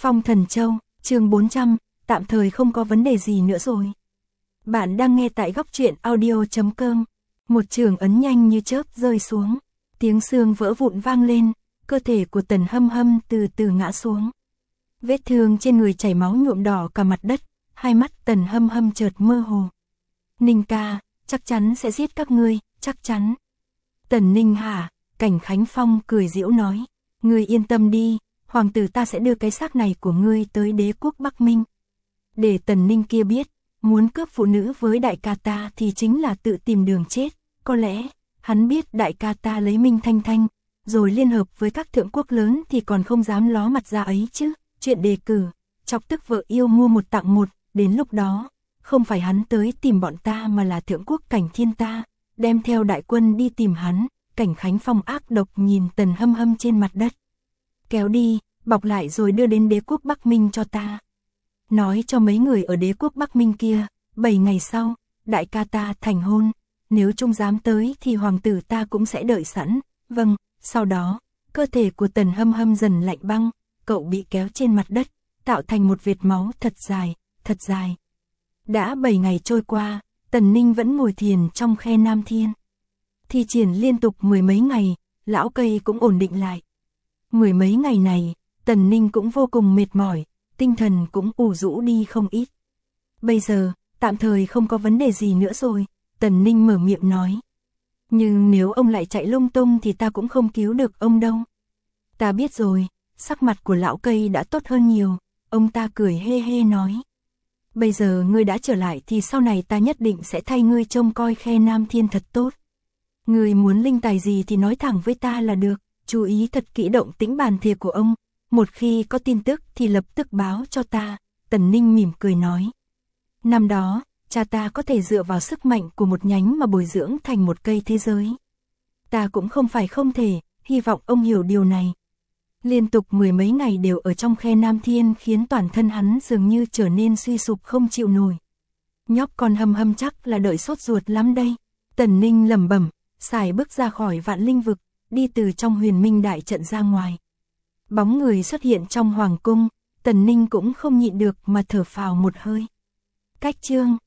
Phong Thần Châu, chương 400, tạm thời không có vấn đề gì nữa rồi. Bạn đang nghe tại góc truyện audio.com. Một trường ấn nhanh như chớp rơi xuống, tiếng xương vỡ vụn vang lên, cơ thể của Tần Hâm Hâm từ từ ngã xuống. Vết thương trên người chảy máu nhuộm đỏ cả mặt đất, hai mắt Tần Hâm Hâm chợt mơ hồ. Ninh ca, chắc chắn sẽ giết các ngươi, chắc chắn. Tần Ninh hả? Cảnh Khánh Phong cười giễu nói, ngươi yên tâm đi, hoàng tử ta sẽ đưa cái xác này của ngươi tới đế quốc Bắc Minh. Để Tần Ninh kia biết, muốn cướp phụ nữ với đại ca ta thì chính là tự tìm đường chết. Có lẽ, hắn biết đại ca ta lấy Minh Thanh Thanh, rồi liên hợp với các thượng quốc lớn thì còn không dám ló mặt ra ấy chứ. Chuyện đề cử, chọc tức vợ yêu mua một tặng một, đến lúc đó, không phải hắn tới tìm bọn ta mà là thượng quốc Cảnh Thiên ta, đem theo đại quân đi tìm hắn. Cảnh Khánh Phong ác độc nhìn Tần Hâm Hâm trên mặt đất. Kéo đi, bọc lại rồi đưa đến đế quốc Bắc Minh cho ta. Nói cho mấy người ở đế quốc Bắc Minh kia, 7 ngày sau, đại ca ta thành hôn, nếu Trung dám tới thì hoàng tử ta cũng sẽ đợi sẵn. Vâng, sau đó, cơ thể của Tần Hâm Hâm dần lạnh băng, cậu bị kéo trên mặt đất, tạo thành một vệt máu thật dài, thật dài. Đã 7 ngày trôi qua, Tần Ninh vẫn ngồi thiền trong khe Nam Thiên. Thi triển liên tục mười mấy ngày, lão cây cũng ổn định lại. Mười mấy ngày này, Tần Ninh cũng vô cùng mệt mỏi, tinh thần cũng ù rũ đi không ít. Bây giờ, tạm thời không có vấn đề gì nữa rồi, Tần Ninh mở miệng nói. Nhưng nếu ông lại chạy lung tung thì ta cũng không cứu được ông đâu. Ta biết rồi, sắc mặt của lão cây đã tốt hơn nhiều, ông ta cười hê hê nói. Bây giờ ngươi đã trở lại thì sau này ta nhất định sẽ thay ngươi trông coi khe Nam Thiên thật tốt. Ngươi muốn linh tài gì thì nói thẳng với ta là được, chú ý thật kỹ động tĩnh bàn thìa của ông, một khi có tin tức thì lập tức báo cho ta. Tần Ninh mỉm cười nói. Năm đó, cha ta có thể dựa vào sức mạnh của một nhánh mà bồi dưỡng thành một cây thế giới. Ta cũng không phải không thể, hy vọng ông hiểu điều này. Liên tục mười mấy ngày đều ở trong khe Nam Thiên khiến toàn thân hắn dường như trở nên suy sụp không chịu nổi. Nhóc con Hâm Hâm chắc là đợi sốt ruột lắm đây. Tần Ninh lẩm bẩm, xài bước ra khỏi Vạn Linh vực, đi từ trong Huyền Minh đại trận ra ngoài. Bóng người xuất hiện trong hoàng cung, Tần Ninh cũng không nhịn được mà thở phào một hơi. Cách chương